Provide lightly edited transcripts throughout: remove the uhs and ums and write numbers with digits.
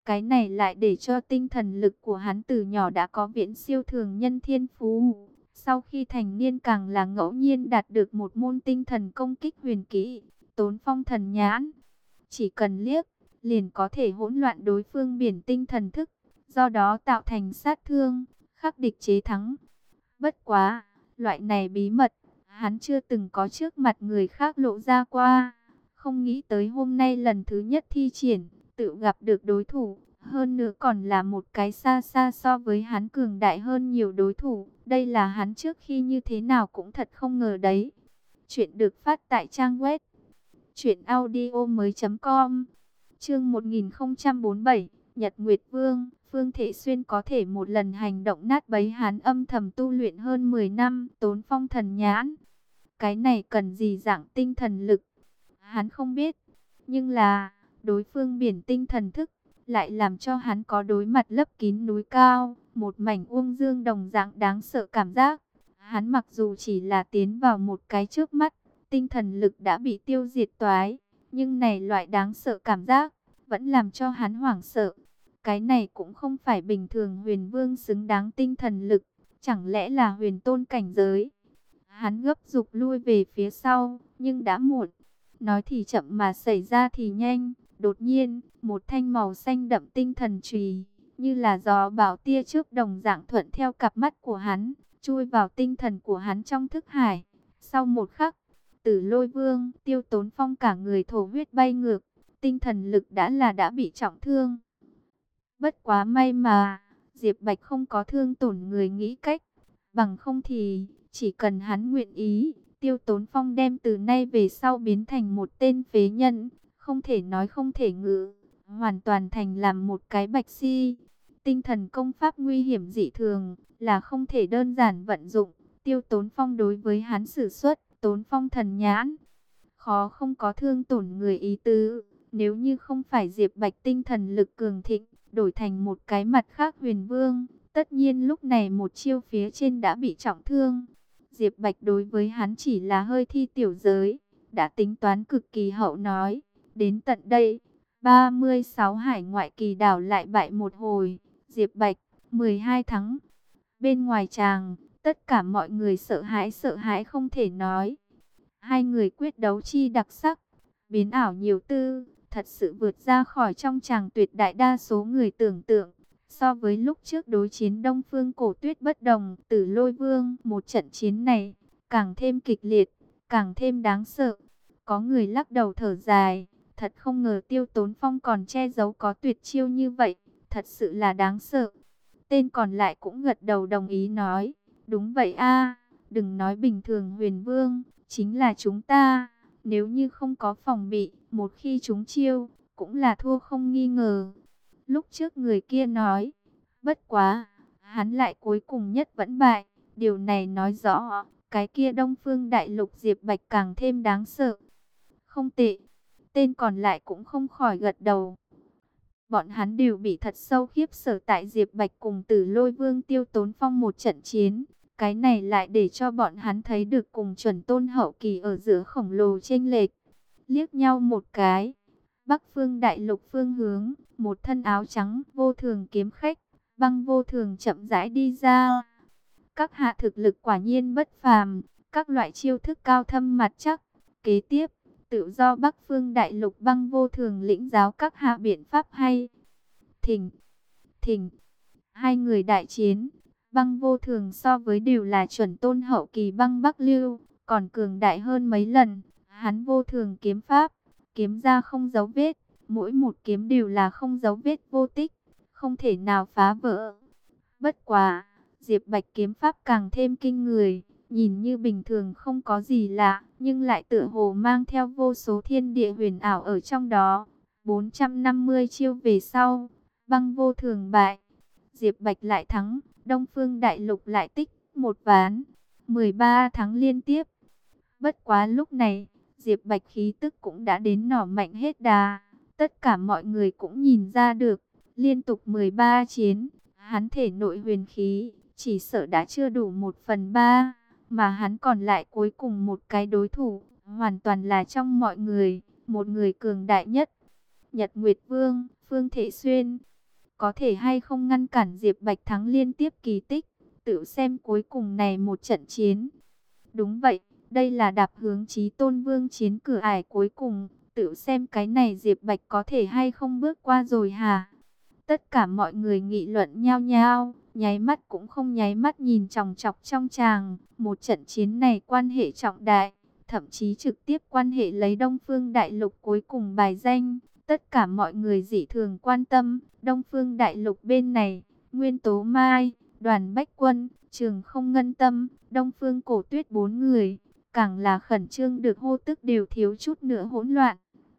Cái này lại để cho tinh thần lực của hắn từ nhỏ đã có viễn siêu thường nhân thiên phú. Sau khi thành niên càng là ngẫu nhiên đạt được một môn tinh thần công kích huyền kỹ, Tốn Phong thần nhãn. Chỉ cần liếc, liền có thể hỗn loạn đối phương biển tinh thần thức, do đó tạo thành sát thương, khắc địch chế thắng. Bất quá, loại này bí mật, hắn chưa từng có trước mặt người khác lộ ra qua. Không nghĩ tới hôm nay lần thứ nhất thi triển, tự gặp được đối thủ, hơn nữa còn là một cái xa xa so với hắn cường đại hơn nhiều đối thủ. Đây là hắn trước khi như thế nào cũng thật không ngờ đấy. Chuyện được phát tại trang web truyệnaudiomoi.com. Chương 1047, Nhật Nguyệt Vương. Phương Thể Xuyên có thể một lần hành động nát bấy hắn âm thầm tu luyện hơn 10 năm, Tốn Phong thần nhãn. Cái này cần gì dạng tinh thần lực? Hắn không biết, nhưng là đối phương biển tinh thần thức lại làm cho hắn có đối mặt lấp kín núi cao, một mảnh uông dương đồng dạng đáng sợ cảm giác. Hắn mặc dù chỉ là tiến vào một cái trước mắt, tinh thần lực đã bị tiêu diệt toái, nhưng này loại đáng sợ cảm giác vẫn làm cho hắn hoảng sợ. Cái này cũng không phải bình thường huyền vương xứng đáng tinh thần lực, chẳng lẽ là huyền tôn cảnh giới? Hắn gấp giục lui về phía sau, nhưng đã muộn. Nói thì chậm mà xảy ra thì nhanh. Đột nhiên, một thanh màu xanh đậm tinh thần chùy, như là gió bão tia trước đồng dạng thuận theo cặp mắt của hắn, chui vào tinh thần của hắn trong thức hải. Sau một khắc, Tử Lôi Vương, Tiêu Tốn Phong cả người thổ huyết bay ngược, tinh thần lực đã bị trọng thương. Bất quá may mà, Diệp Bạch không có thương tổn người nghĩ cách, bằng không thì chỉ cần hắn nguyện ý, Tiêu Tốn Phong đem từ nay về sau biến thành một tên phế nhân, không thể nói không thể ngữ, hoàn toàn thành làm một cái bạch si. Tinh thần công pháp nguy hiểm dị thường, là không thể đơn giản vận dụng. Tiêu Tốn Phong đối với hắn sử xuất Tốn Phong thần nhãn, khó không có thương tổn người ý tứ. Nếu như không phải Diệp Bạch tinh thần lực cường thịnh, đổi thành một cái mặt khác huyền vương, tất nhiên lúc này một chiêu phía trên đã bị trọng thương. Diệp Bạch đối với hắn chỉ là hơi thi tiểu giới, đã tính toán cực kỳ hậu nói. Đến tận đây, 36 hải ngoại kỳ đảo lại bại một hồi. Diệp Bạch, 12 thắng. Bên ngoài tràng, tất cả mọi người sợ hãi không thể nói. Hai người quyết đấu chi đặc sắc, biến ảo nhiều tư, thật sự vượt ra khỏi trong tràng tuyệt đại đa số người tưởng tượng. So với lúc trước đối chiến Đông Phương Cổ Tuyết bất đồng, Tử Lôi Vương, một trận chiến này càng thêm kịch liệt, càng thêm đáng sợ. Có người lắc đầu thở dài, thật không ngờ Tiêu Tốn Phong còn che giấu có tuyệt chiêu như vậy, thật sự là đáng sợ. Tên còn lại cũng gật đầu đồng ý nói, đúng vậy a, đừng nói bình thường huyền vương, chính là chúng ta, nếu như không có phòng bị, một khi chúng chiêu, cũng là thua không nghi ngờ. Lúc trước người kia nói, bất quá, hắn lại cuối cùng nhất vẫn bại. Điều này nói rõ, cái kia Đông Phương Đại Lục Diệp Bạch càng thêm đáng sợ. Không tệ, tên còn lại cũng không khỏi gật đầu. Bọn hắn đều bị thật sâu khiếp sợ tại Diệp Bạch cùng Tử Lôi Vương Tiêu Tốn Phong một trận chiến. Cái này lại để cho bọn hắn thấy được cùng chuẩn tôn hậu kỳ ở giữa khổng lồ chênh lệch. Liếc nhau một cái, Bắc Phương Đại Lục phương hướng, một thân áo trắng vô thường kiếm khách, Băng Vô Thường chậm rãi đi ra. Các hạ thực lực quả nhiên bất phàm, các loại chiêu thức cao thâm mặt chắc. Kế tiếp, tự do Bắc Phương Đại Lục Băng Vô Thường lĩnh giáo các hạ biện pháp hay. Thình, thình, hai người đại chiến. Băng Vô Thường so với đều là chuẩn tôn hậu kỳ băng Bắc Lưu, còn cường đại hơn mấy lần. Hắn vô thường kiếm pháp, kiếm ra không dấu vết, mỗi một kiếm đều là không dấu vết vô tích, không thể nào phá vỡ. Bất quá, Diệp Bạch kiếm pháp càng thêm kinh người, nhìn như bình thường không có gì lạ, nhưng lại tựa hồ mang theo vô số thiên địa huyền ảo ở trong đó. 450 chiêu về sau, Băng Vô Thường bại, Diệp Bạch lại thắng, Đông Phương Đại Lục lại tích một ván, 13 tháng liên tiếp. Bất quá lúc này, Diệp Bạch khí tức cũng đã đến nỏ mạnh hết đà. Tất cả mọi người cũng nhìn ra được, liên tục 13 chiến, hắn thể nội huyền khí, chỉ sợ đã chưa đủ 1/3, mà hắn còn lại cuối cùng một cái đối thủ, hoàn toàn là trong mọi người, một người cường đại nhất. Nhật Nguyệt Vương, Phương Thể Xuyên, có thể hay không ngăn cản Diệp Bạch thắng liên tiếp kỳ tích, tự xem cuối cùng này một trận chiến. Đúng vậy, đây là đạp hướng Chí Tôn Vương chiến cửa ải cuối cùng, tự xem cái này Diệp Bạch có thể hay không bước qua rồi hả? Tất cả mọi người nghị luận nhao nhao, nháy mắt cũng không nháy mắt nhìn chòng chọc trong tràng. Một trận chiến này quan hệ trọng đại, thậm chí trực tiếp quan hệ lấy Đông Phương Đại Lục cuối cùng bài danh. Tất cả mọi người dị thường quan tâm, Đông Phương Đại Lục bên này, Nguyên Tố Mai, Đoàn Bách Quân, Trường Không Ngân Tâm, Đông Phương Cổ Tuyết 4 người, càng là khẩn trương được hô tức đều thiếu chút nữa hỗn loạn.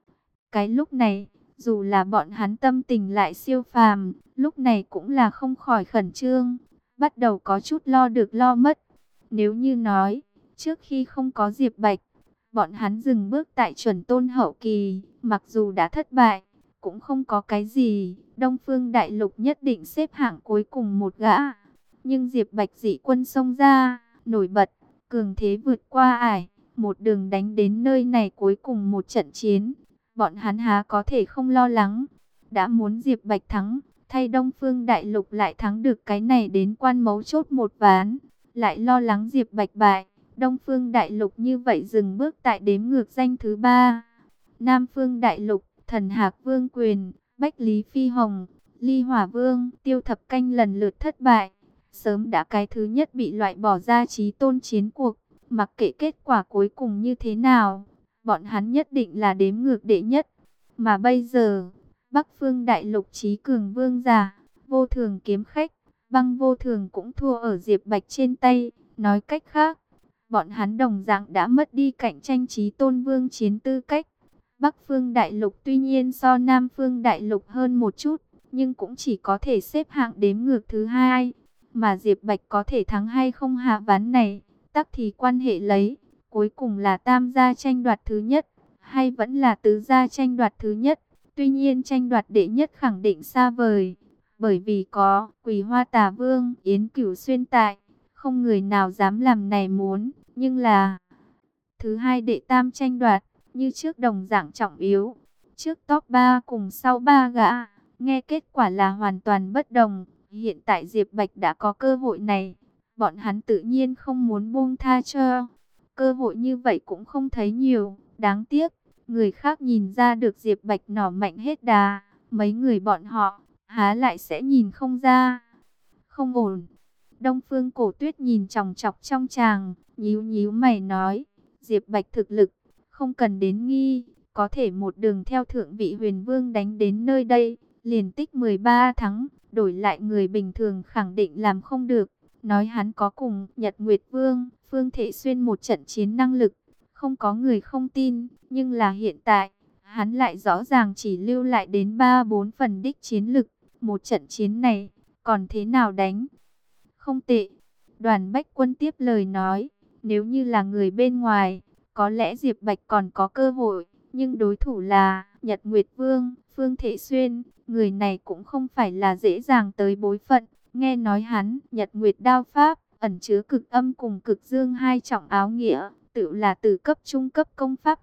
Cái lúc này, dù là bọn hắn tâm tình lại siêu phàm, lúc này cũng là không khỏi khẩn trương, bắt đầu có chút lo được lo mất. Nếu như nói, trước khi không có Diệp Bạch, bọn hắn dừng bước tại chuẩn tôn hậu kỳ, mặc dù đã thất bại, cũng không có cái gì, Đông Phương Đại Lục nhất định xếp hạng cuối cùng một gã. Nhưng Diệp Bạch dị quân xông ra, nổi bật, cường thế vượt qua ải, một đường đánh đến nơi này cuối cùng một trận chiến. Bọn hắn há có thể không lo lắng, đã muốn Diệp Bạch thắng, thay Đông Phương Đại Lục lại thắng được cái này đến quan mấu chốt một ván, lại lo lắng Diệp Bạch bại, Đông Phương Đại Lục như vậy dừng bước tại đếm ngược danh thứ 3. Nam Phương Đại Lục, Thần Hạc Vương Quyền, Bách Lý Phi Hồng, Ly Hỏa Vương, Tiêu Thập Canh lần lượt thất bại, sớm đã cái thứ nhất bị loại bỏ ra Chí Tôn chiến cuộc, mặc kệ kết quả cuối cùng như thế nào, bọn hắn nhất định là đếm ngược đệ nhất. Mà bây giờ, Bắc Phương Đại Lục Chí Cường Vương giả, Vô Thường Kiếm Khách, Băng Vô Thường cũng thua ở Diệp Bạch trên tay. Nói cách khác, bọn hắn đồng dạng đã mất đi cạnh tranh Chí Tôn Vương chiến tư cách. Bắc Phương Đại Lục tuy nhiên so Nam Phương Đại Lục hơn một chút, nhưng cũng chỉ có thể xếp hạng đếm ngược thứ 2. Mà Diệp Bạch có thể thắng hay không hạ ván này, tắc thì quan hệ lấy, cuối cùng là tam gia tranh đoạt thứ nhất, hay vẫn là tứ gia tranh đoạt thứ nhất. Tuy nhiên tranh đoạt đệ nhất khẳng định xa vời, bởi vì có Quỳ Hoa Tà Vương, Yến Cửu Xuyên tại, không người nào dám làm này muốn. Nhưng là thứ hai đệ tam tranh đoạt, như trước đồng dạng trọng yếu. Trước top 3 cùng sau 3 gã, nghe kết quả là hoàn toàn bất đồng. Hiện tại Diệp Bạch đã có cơ hội này, bọn hắn tự nhiên không muốn buông tha cho. Cơ hội như vậy cũng không thấy nhiều, đáng tiếc. Người khác nhìn ra được Diệp Bạch nỏ mạnh hết đà, mấy người bọn họ, há lại sẽ nhìn không ra. Không ổn. Đông Phương Cổ Tuyết nhìn chòng chọc trong tràng, nhíu nhíu mày nói, Diệp Bạch thực lực, không cần đến nghi, có thể một đường theo thượng vị huyền vương đánh đến nơi đây, liền tích 13 thắng, đổi lại người bình thường khẳng định làm không được. Nói hắn có cùng Nhật Nguyệt Vương, Phương Thể Xuyên một trận chiến năng lực, không có người không tin, nhưng là hiện tại, hắn lại rõ ràng chỉ lưu lại đến 3-4 phần đích chiến lực, một trận chiến này, còn thế nào đánh? Không tệ. Đoàn Bách Quân tiếp lời nói, nếu như là người bên ngoài, có lẽ Diệp Bạch còn có cơ hội, nhưng đối thủ là Nhật Nguyệt Vương, Phương Thể Xuyên, người này cũng không phải là dễ dàng tới bối phận. Nghe nói hắn, Nhật Nguyệt Đao Pháp, ẩn chứa cực âm cùng cực dương hai trọng áo nghĩa, tự là từ cấp trung cấp công pháp.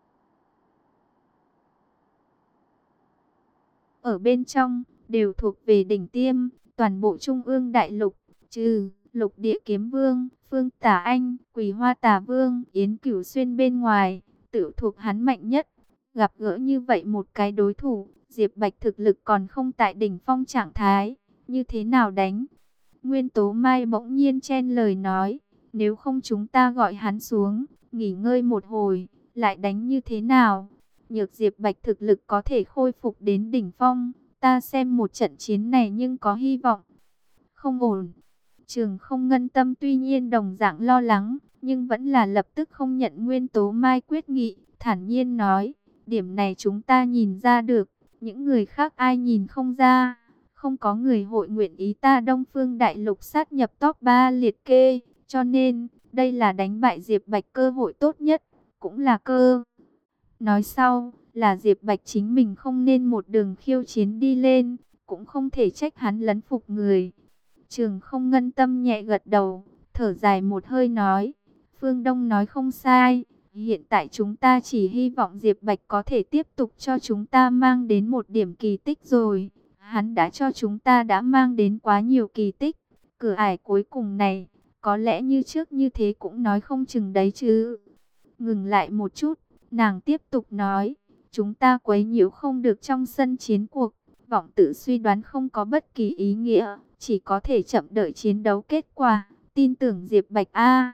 Ở bên trong, đều thuộc về đỉnh tiêm, toàn bộ Trung ương Đại Lục, trừ Lục Địa Kiếm Vương, Phương Tả Anh, Quỳ Hoa Tà Vương, Yến Cửu Xuyên bên ngoài, tự thuộc hắn mạnh nhất. Gặp gỡ như vậy một cái đối thủ, Diệp Bạch thực lực còn không tại đỉnh phong trạng thái, như thế nào đánh? Nguyên Tố Mai bỗng nhiên chen lời nói, nếu không chúng ta gọi hắn xuống, nghỉ ngơi một hồi, lại đánh như thế nào? Nhược Diệp Bạch thực lực có thể khôi phục đến đỉnh phong, ta xem một trận chiến này nhưng có hy vọng. Không ổn. Trường Không Ngân Tâm tuy nhiên đồng dạng lo lắng, nhưng vẫn là lập tức không nhận Nguyên Tố Mai quyết nghị, thản nhiên nói, điểm này chúng ta nhìn ra được, những người khác ai nhìn không ra. Không có người hội nguyện ý ta Đông Phương Đại Lục sát nhập top 3 liệt kê, cho nên, đây là đánh bại Diệp Bạch cơ hội tốt nhất, cũng là cơ. Nói sau, là Diệp Bạch chính mình không nên một đường khiêu chiến đi lên, cũng không thể trách hắn lấn phục người. Trường Không Ngân Tâm nhẹ gật đầu, thở dài một hơi nói, Phương Đông nói không sai, hiện tại chúng ta chỉ hy vọng Diệp Bạch có thể tiếp tục cho chúng ta mang đến một điểm kỳ tích rồi. Hắn đã cho chúng ta đã mang đến quá nhiều kỳ tích. Cửa ải cuối cùng này, có lẽ như trước như thế cũng nói không chừng đấy chứ. Ngừng lại một chút, nàng tiếp tục nói, chúng ta quấy nhiễu không được trong sân chiến cuộc. Vọng tự suy đoán không có bất kỳ ý nghĩa, chỉ có thể chậm đợi chiến đấu kết quả. Tin tưởng Diệp Bạch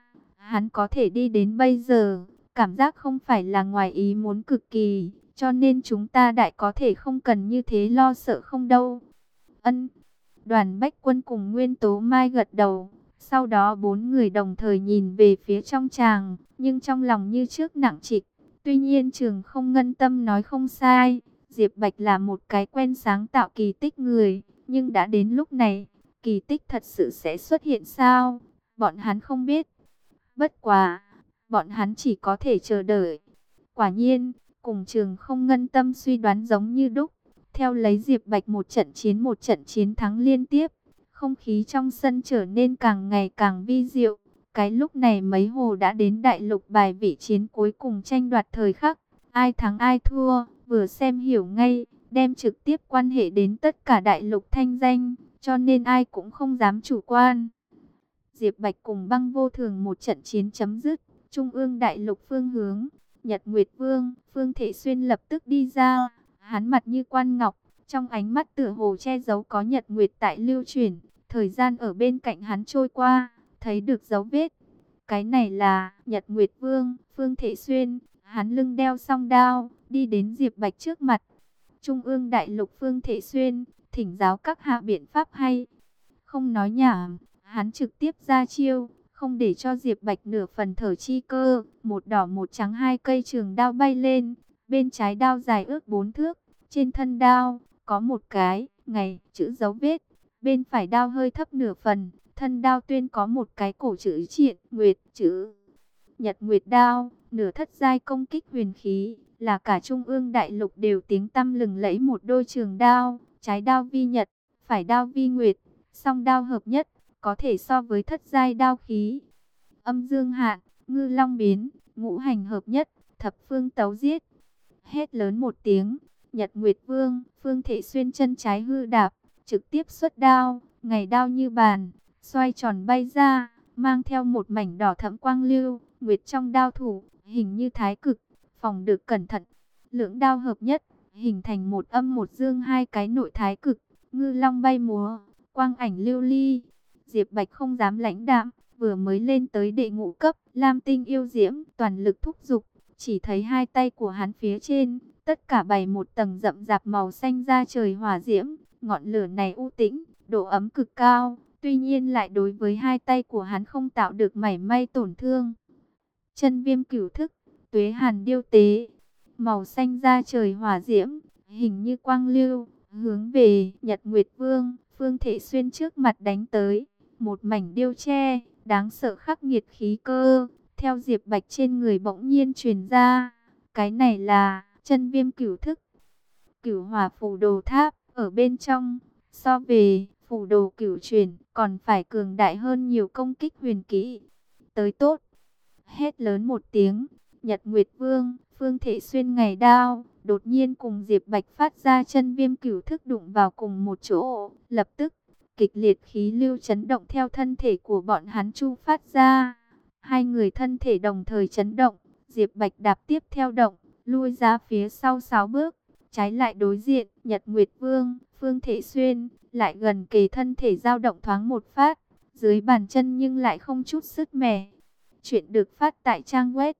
hắn có thể đi đến bây giờ, cảm giác không phải là ngoài ý muốn cực kỳ, cho nên chúng ta đại có thể không cần như thế lo sợ không đâu. Ân. Đoàn Bách Quân cùng Nguyên Tố Mai gật đầu, sau đó bốn người đồng thời nhìn về phía trong tràng, nhưng trong lòng như trước nặng trịch. Tuy nhiên Trường Không Ngân Tâm nói không sai, Diệp Bạch là một cái quen sáng tạo kỳ tích người, nhưng đã đến lúc này, kỳ tích thật sự sẽ xuất hiện sao? Bọn hắn không biết. Bất quá, bọn hắn chỉ có thể chờ đợi. Quả nhiên, cùng Trường Không Ngân Tâm suy đoán giống như đúc. Theo lấy Diệp Bạch một trận chiến thắng liên tiếp, không khí trong sân trở nên càng ngày càng vi diệu. Cái lúc này mấy hồ đã đến đại lục bài vị chiến cuối cùng tranh đoạt thời khắc. Ai thắng ai thua, vừa xem hiểu ngay, đem trực tiếp quan hệ đến tất cả đại lục thanh danh, cho nên ai cũng không dám chủ quan. Diệp Bạch cùng Băng Vô Thường một trận chiến chấm dứt, trung ương đại lục phương hướng, Nhật Nguyệt Vương, Phương Thể Xuyên lập tức đi ra. Hắn mặt như quan ngọc, trong ánh mắt tựa hồ che giấu có nhật nguyệt tại lưu chuyển, thời gian ở bên cạnh hắn trôi qua, thấy được dấu vết. Cái này là Nhật Nguyệt Vương, Phương Thể Xuyên, hắn lưng đeo song đao, đi đến Diệp Bạch trước mặt. Trung ương đại lục Phương Thể Xuyên, thỉnh giáo các hạ biện pháp hay. Không nói nhảm, hắn trực tiếp ra chiêu, không để cho Diệp Bạch nửa phần thở chi cơ, một đỏ một trắng hai cây trường đao bay lên. Bên trái đao dài ước 4 thước, trên thân đao có một cái ngày chữ dấu vết. Bên phải đao hơi thấp nửa phần, thân đao tuyên có một cái cổ chữ triện nguyệt chữ. Nhật Nguyệt đao, nửa thất giai công kích huyền khí, là cả trung ương đại lục đều tiếng tăm lừng lẫy một đôi trường đao, trái đao vi nhật, phải đao vi nguyệt, song đao hợp nhất, có thể so với thất giai đao khí. Âm dương hạn, ngư long biến, ngũ hành hợp nhất, thập phương tấu giết. Hét lớn một tiếng, Nhật Nguyệt Vương, Phương Thể Xuyên chân trái hư đạp, trực tiếp xuất đao, ngày đao như bàn, xoay tròn bay ra, mang theo một mảnh đỏ thẫm quang lưu, nguyệt trong đao thủ, hình như thái cực, phòng được cẩn thận. Lưỡng đao hợp nhất, hình thành một âm một dương hai cái nội thái cực, ngư long bay múa, quang ảnh lưu ly. Diệp Bạch không dám lãnh đạm, vừa mới lên tới đệ ngũ cấp, Lam Tinh yêu diễm, toàn lực thúc giục. Chỉ thấy hai tay của hắn phía trên, tất cả bày một tầng rậm rạp màu xanh da trời hỏa diễm. Ngọn lửa này u tĩnh, độ ấm cực cao, tuy nhiên lại đối với hai tay của hắn không tạo được mảy may tổn thương. Chân viêm cửu thức, tuế hàn điêu tế, màu xanh da trời hỏa diễm, hình như quang lưu, hướng về Nhật Nguyệt Vương, Phương Thể Xuyên trước mặt đánh tới. Một mảnh điêu tre, đáng sợ khắc nghiệt khí cơ. Theo Diệp Bạch trên người bỗng nhiên truyền ra, cái này là chân viêm cửu thức. Cửu hỏa phù đồ tháp ở bên trong, so về phù đồ cửu truyền còn phải cường đại hơn nhiều công kích huyền kỹ. Tới tốt, hét lớn một tiếng, Nhật Nguyệt Vương, Phương Thể Xuyên ngày đao, đột nhiên cùng Diệp Bạch phát ra chân viêm cửu thức đụng vào cùng một chỗ, lập tức kịch liệt khí lưu chấn động theo thân thể của bọn hắn chu phát ra. Hai người thân thể đồng thời chấn động, Diệp Bạch đạp tiếp theo động, lui ra phía sau 6 bước, trái lại đối diện, Nhật Nguyệt Vương, Phương Thể Xuyên, lại gần kề thân thể dao động thoáng một phát, dưới bàn chân nhưng lại không chút sứt mẻ. Chuyện được phát tại trang web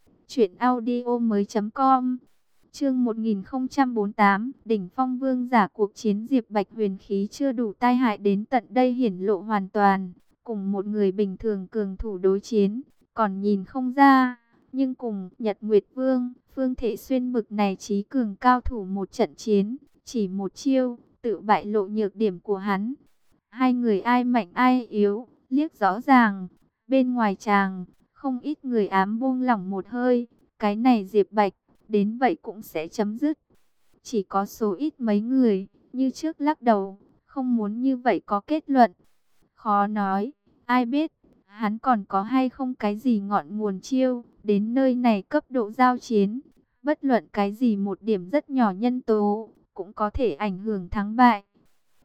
truyệnaudiomoi.com. Chương 1048, đỉnh phong vương giả cuộc chiến. Diệp Bạch huyền khí chưa đủ tai hại đến tận đây hiển lộ hoàn toàn, cùng một người bình thường cường thủ đối chiến, còn nhìn không ra, nhưng cùng Nhật Nguyệt Vương, Phương Thể Xuyên bực này trí cường cao thủ một trận chiến, chỉ một chiêu, tự bại lộ nhược điểm của hắn. Hai người ai mạnh ai yếu, liếc rõ ràng, bên ngoài tràng, không ít người ám buông lỏng một hơi, cái này Diệp Bạch, đến vậy cũng sẽ chấm dứt. Chỉ có số ít mấy người, như trước lắc đầu, không muốn như vậy có kết luận. Khó nói, ai biết, hắn còn có hay không cái gì ngọn nguồn chiêu, đến nơi này cấp độ giao chiến. Bất luận cái gì một điểm rất nhỏ nhân tố, cũng có thể ảnh hưởng thắng bại.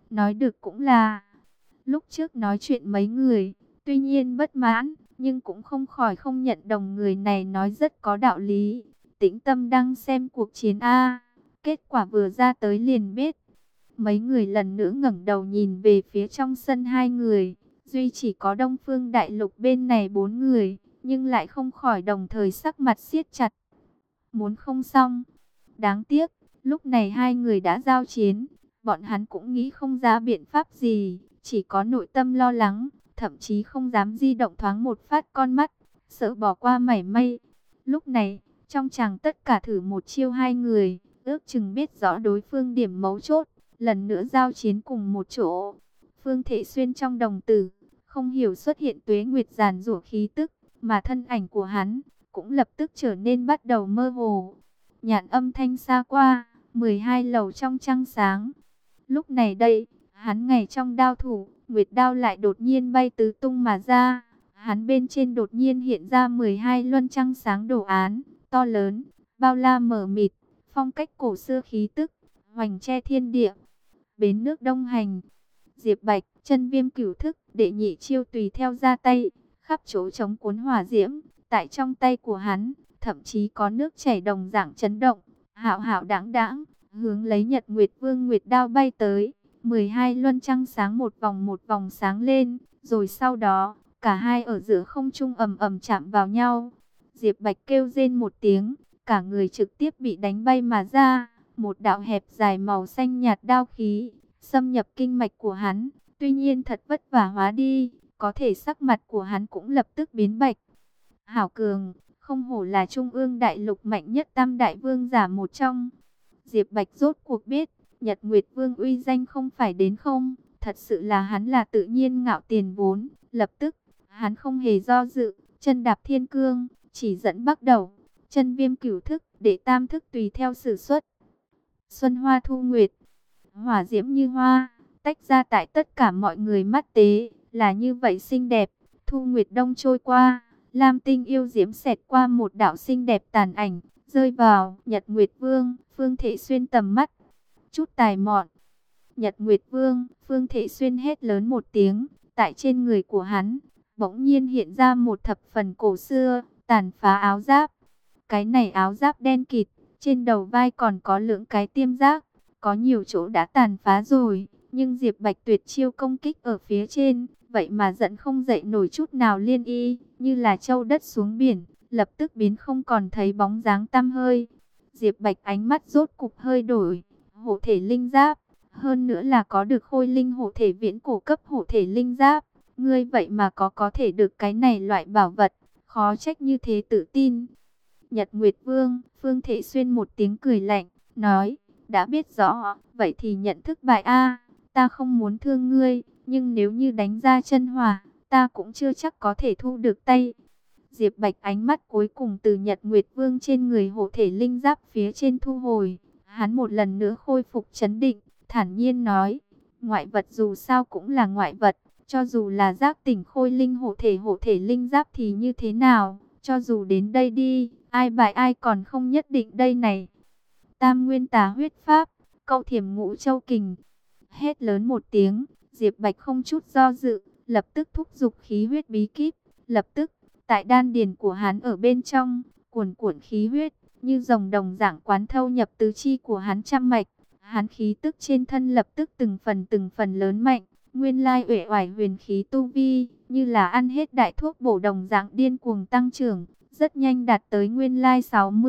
Nói được cũng là, lúc trước nói chuyện mấy người, tuy nhiên bất mãn, nhưng cũng không khỏi không nhận đồng người này nói rất có đạo lý. Tĩnh tâm đang xem cuộc chiến A, kết quả vừa ra tới liền biết. Mấy người lần nữa ngẩng đầu nhìn về phía trong sân hai người, duy chỉ có Đông Phương Đại Lục bên này bốn người, nhưng lại không khỏi đồng thời sắc mặt siết chặt. Muốn không xong, đáng tiếc, lúc này hai người đã giao chiến, bọn hắn cũng nghĩ không ra biện pháp gì, chỉ có nội tâm lo lắng, thậm chí không dám di động thoáng một phát con mắt, sợ bỏ qua mảy may. Lúc này, trong chàng tất cả thử một chiêu hai người, ước chừng biết rõ đối phương điểm mấu chốt, lần nữa giao chiến cùng một chỗ. Phương Thể Xuyên trong đồng tử, không hiểu xuất hiện tuế nguyệt giàn rủa khí tức, mà thân ảnh của hắn cũng lập tức trở nên bắt đầu mơ hồ. Nhạn âm thanh xa qua, 12 lầu trong trăng sáng. Lúc này đây, hắn ngày trong đao thủ, nguyệt đao lại đột nhiên bay tứ tung mà ra. Hắn bên trên đột nhiên hiện ra 12 luân trăng sáng đồ án, to lớn, bao la mở mịt, phong cách cổ xưa khí tức, hoành che thiên địa. Bến nước Đông Hành, Diệp Bạch, chân viêm cửu thức, đệ nhị chiêu tùy theo ra tay, khắp chỗ chống cuốn hỏa diễm, tại trong tay của hắn, thậm chí có nước chảy đồng dạng chấn động, hạo hạo đãng đãng, hướng lấy Nhật Nguyệt Vương nguyệt đao bay tới. 12 luân trăng sáng một vòng sáng lên, rồi sau đó, cả hai ở giữa không trung ầm ầm chạm vào nhau. Diệp Bạch kêu rên một tiếng, cả người trực tiếp bị đánh bay mà ra, một đạo hẹp dài màu xanh nhạt đao khí xâm nhập kinh mạch của hắn, tuy nhiên thật vất vả hóa đi, có thể sắc mặt của hắn cũng lập tức biến bạch. Hảo cường, không hổ là trung ương đại lục mạnh nhất tam đại vương giả một trong. Diệp Bạch rốt cuộc biết, Nhật Nguyệt Vương uy danh không phải đến không, thật sự là hắn là tự nhiên ngạo tiền vốn. Lập tức, hắn không hề do dự, chân đạp thiên cương, chỉ dẫn bắt đầu, chân viêm cửu thức, để tam thức tùy theo sử xuất. Xuân hoa thu nguyệt, hỏa diễm như hoa, tách ra tại tất cả mọi người mắt tế, là như vậy xinh đẹp. Thu nguyệt đông trôi qua, lam tinh yêu diễm xẹt qua một đạo xinh đẹp tàn ảnh, rơi vào Nhật Nguyệt Vương, Phương Thể Xuyên tầm mắt. Chút tài mọn, Nhật Nguyệt Vương, Phương Thể Xuyên hét lớn một tiếng, tại trên người của hắn, bỗng nhiên hiện ra một thập phần cổ xưa, tàn phá áo giáp. Cái này áo giáp đen kịt, trên đầu vai còn có lưỡng cái tiêm giác, có nhiều chỗ đã tàn phá rồi, nhưng Diệp Bạch tuyệt chiêu công kích ở phía trên, vậy mà giận không dậy nổi chút nào liên y, như là châu đất xuống biển, lập tức biến không còn thấy bóng dáng tăm hơi. Diệp Bạch ánh mắt rốt cục hơi đổi, hộ thể linh giáp, hơn nữa là có được khôi linh hộ thể viễn cổ cấp hộ thể linh giáp, ngươi vậy mà có thể được cái này loại bảo vật, khó trách như thế tự tin. Nhật Nguyệt Vương, Phương Thể Xuyên một tiếng cười lạnh, nói, đã biết rõ, vậy thì nhận thức bại a. Ta không muốn thương ngươi, nhưng nếu như đánh ra chân hỏa, ta cũng chưa chắc có thể thu được tay. Diệp Bạch ánh mắt cuối cùng từ Nhật Nguyệt Vương trên người hộ thể linh giáp phía trên thu hồi, hắn một lần nữa khôi phục trấn định, thản nhiên nói, ngoại vật dù sao cũng là ngoại vật, cho dù là giác tỉnh khôi linh hộ thể linh giáp thì như thế nào, cho dù đến đây đi, ai bại ai còn không nhất định đây này. Tam nguyên tà huyết pháp, câu thiểm ngũ châu kình. Hét lớn một tiếng, Diệp Bạch không chút do dự, lập tức thúc giục khí huyết bí kíp. Lập tức, tại đan điền của hắn ở bên trong, cuồn cuộn khí huyết, như rồng đồng dạng quán thâu nhập tứ chi của hắn trăm mạch. Hắn khí tức trên thân lập tức từng phần lớn mạnh. Nguyên lai uể oải huyền khí tu vi, như là ăn hết đại thuốc bổ đồng dạng điên cuồng tăng trưởng, rất nhanh đạt tới nguyên lai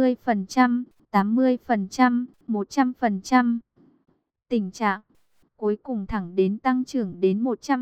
60%, 80%, 100%. Tình trạng cuối cùng thẳng đến tăng trưởng đến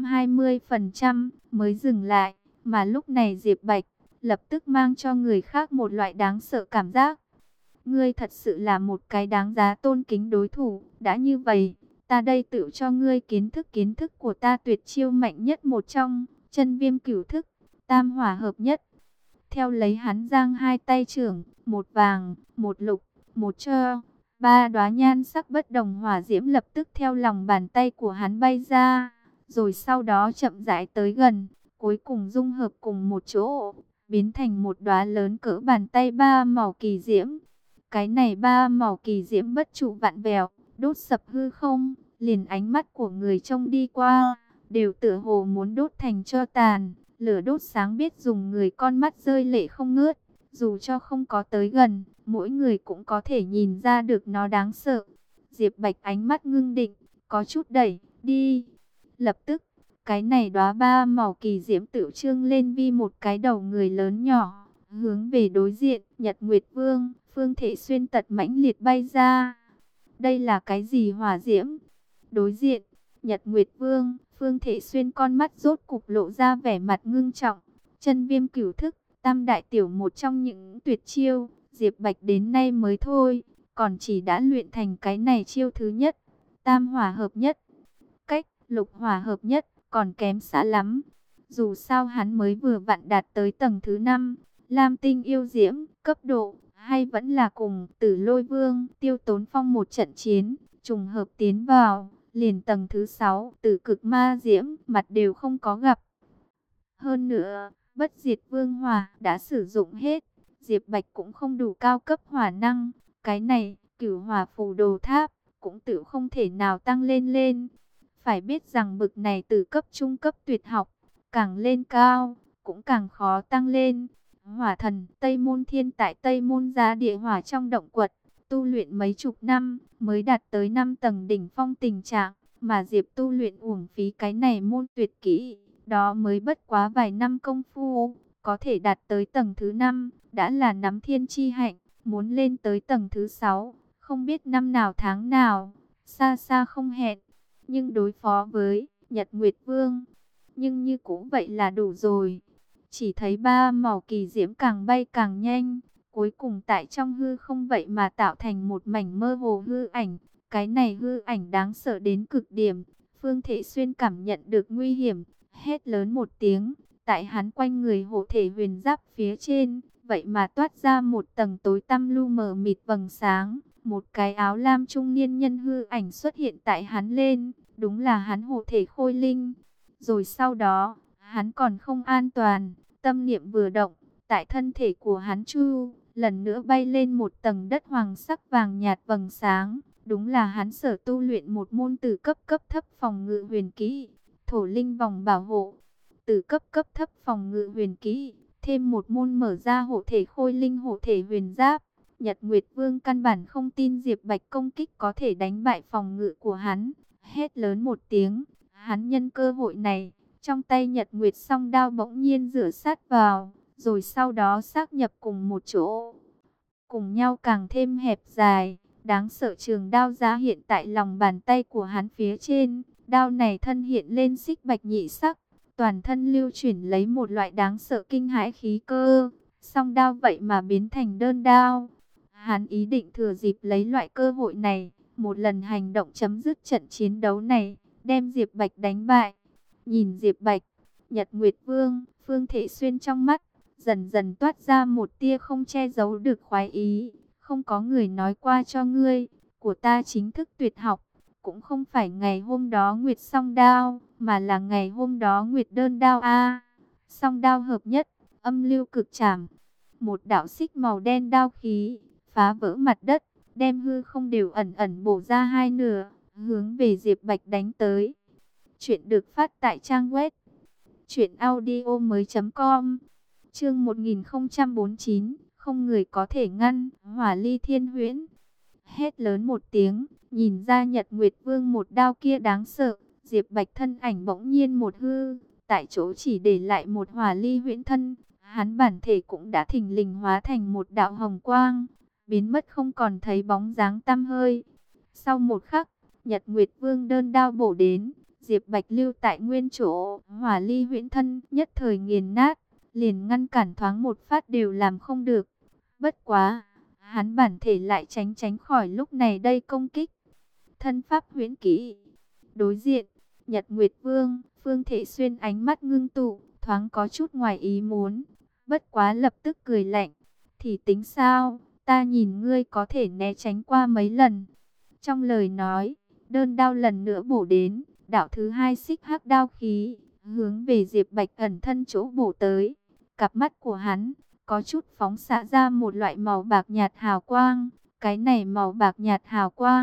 120% mới dừng lại, mà lúc này Diệp Bạch lập tức mang cho người khác một loại đáng sợ cảm giác. Ngươi thật sự là một cái đáng giá tôn kính đối thủ, đã như vậy, ta đây tự cho ngươi kiến thức của ta tuyệt chiêu mạnh nhất một trong, chân viêm cửu thức, tam hỏa hợp nhất. Theo lấy hắn giang hai tay trưởng, một vàng, một lục, một trơ, ba đóa nhan sắc bất đồng hỏa diễm lập tức theo lòng bàn tay của hắn bay ra, rồi sau đó chậm rãi tới gần, cuối cùng dung hợp cùng một chỗ, biến thành một đóa lớn cỡ bàn tay ba màu kỳ diễm. Cái này ba màu kỳ diễm bất trụ vạn vẹo, đốt sập hư không, liền ánh mắt của người trông đi qua, đều tựa hồ muốn đốt thành tro tàn. Lửa đốt sáng biết dùng người, con mắt rơi lệ không ngớt. Dù cho không có tới gần, mỗi người cũng có thể nhìn ra được nó đáng sợ. Diệp Bạch ánh mắt ngưng định, có chút đẩy, đi. Lập tức, cái này đóa ba màu kỳ diễm tự trương lên vi một cái đầu người lớn nhỏ. Hướng về đối diện, Nhật Nguyệt Vương, Phương Thể Xuyên tật mãnh liệt bay ra. Đây là cái gì hỏa diễm? Đối diện, Nhật Nguyệt Vương, Phương Thể Xuyên con mắt rốt cục lộ ra vẻ mặt ngưng trọng. Chân viêm cửu thức, tam đại tiểu một trong những tuyệt chiêu, Diệp Bạch đến nay mới thôi, còn chỉ đã luyện thành cái này chiêu thứ nhất. Tam hỏa hợp nhất, cách lục hỏa hợp nhất, còn kém xa lắm. Dù sao hắn mới vừa vặn đạt tới tầng thứ 5, Lam Tinh yêu diễm, cấp độ, hay vẫn là cùng Tử Lôi Vương, Tiêu Tốn Phong một trận chiến, trùng hợp tiến vào, liền tầng thứ 6, Tử Cực Ma Diễm, mặt đều không có gặp. Hơn nữa, Bất Diệt Vương Hỏa đã sử dụng hết, Diệp Bạch cũng không đủ cao cấp hỏa năng, cái này, Cửu Hỏa Phù Đồ Tháp, cũng tự không thể nào tăng lên. Phải biết rằng bực này từ cấp trung cấp tuyệt học, càng lên cao, cũng càng khó tăng lên. Hỏa thần Tây Môn Thiên tại Tây Môn Giá Địa Hỏa trong động quật, tu luyện mấy chục năm, mới đạt tới 5 tầng đỉnh phong tình trạng, mà Diệp tu luyện uổng phí cái này môn tuyệt kỹ, đó mới bất quá vài năm công phu, có thể đạt tới tầng thứ 5, đã là nắm thiên chi hạnh, muốn lên tới tầng thứ 6, không biết năm nào tháng nào, xa xa không hẹn. Nhưng đối phó với Nhật Nguyệt Vương, nhưng như cũ vậy là đủ rồi. Chỉ thấy ba màu kỳ diễm càng bay càng nhanh, cuối cùng tại trong hư không vậy mà tạo thành một mảnh mơ hồ hư ảnh. Cái này hư ảnh đáng sợ đến cực điểm. Phương Thể Xuyên cảm nhận được nguy hiểm, hét lớn một tiếng. Tại hắn quanh người hộ thể huyền giáp phía trên, vậy mà toát ra một tầng tối tăm lu mờ mịt vầng sáng. Một cái áo lam trung niên nhân hư ảnh xuất hiện tại hắn lên, đúng là hắn hộ thể khôi linh. Rồi sau đó, hắn còn không an toàn, tâm niệm vừa động, tại thân thể của hắn chu, lần nữa bay lên một tầng đất hoàng sắc vàng nhạt vầng sáng. Đúng là hắn sở tu luyện một môn từ cấp thấp phòng ngự huyền kỹ, thổ linh vòng bảo hộ. Từ cấp thấp phòng ngự huyền kỹ, thêm một môn mở ra hộ thể khôi linh hộ thể huyền giáp. Nhật Nguyệt Vương căn bản không tin Diệp Bạch công kích có thể đánh bại phòng ngự của hắn. Hét lớn một tiếng, hắn nhân cơ hội này, trong tay Nhật Nguyệt song đao bỗng nhiên rửa sát vào, rồi sau đó xác nhập cùng một chỗ. Cùng nhau càng thêm hẹp dài, đáng sợ trường đao ra hiện tại lòng bàn tay của hắn phía trên. Đao này thân hiện lên xích bạch nhị sắc, toàn thân lưu chuyển lấy một loại đáng sợ kinh hãi khí cơ. Song đao vậy mà biến thành đơn đao. Hắn ý định thừa dịp lấy loại cơ hội này, một lần hành động chấm dứt trận chiến đấu này, đem Diệp Bạch đánh bại. Nhìn Diệp Bạch, Nhật Nguyệt Vương, Phương Thể Xuyên trong mắt, dần dần toát ra một tia không che giấu được khoái ý. Không có người nói qua cho ngươi, của ta chính thức tuyệt học, cũng không phải ngày hôm đó Nguyệt song đao, mà là ngày hôm đó Nguyệt đơn đao a. Song đao hợp nhất, âm lưu cực trảm. Một đạo xích màu đen đao khí, phá vỡ mặt đất, đem hư không đều ẩn ẩn bổ ra hai nửa, hướng về Diệp Bạch đánh tới. Chuyện được phát tại trang web truyệnaudiomoi.com. Chương 1049, không người có thể ngăn, Hỏa Ly Thiên Huyễn. Hét lớn một tiếng, nhìn ra Nhật Nguyệt Vương một đao kia đáng sợ, Diệp Bạch thân ảnh bỗng nhiên một hư, tại chỗ chỉ để lại một Hỏa Ly Huyễn thân, hắn bản thể cũng đã thình lình hóa thành một đạo hồng quang, biến mất không còn thấy bóng dáng tăm hơi. Sau một khắc, Nhật Nguyệt Vương đơn đao bổ đến, Diệp Bạch lưu tại nguyên chỗ, Hỏa Ly Huyễn thân nhất thời nghiền nát, liền ngăn cản thoáng một phát đều làm không được. Bất quá, hắn bản thể lại tránh khỏi lúc này đây công kích. Thân pháp huyễn kỹ. Đối diện, Nhật Nguyệt Vương, Phương Thể Xuyên ánh mắt ngưng tụ, thoáng có chút ngoài ý muốn. Bất quá lập tức cười lạnh. Thì tính sao, ta nhìn ngươi có thể né tránh qua mấy lần. Trong lời nói, đơn đao lần nữa bổ đến, đạo thứ hai xích hắc đao khí, hướng về Diệp Bạch ẩn thân chỗ bổ tới. Cặp mắt của hắn có chút phóng xạ ra một loại màu bạc nhạt hào quang. Cái này màu bạc nhạt hào quang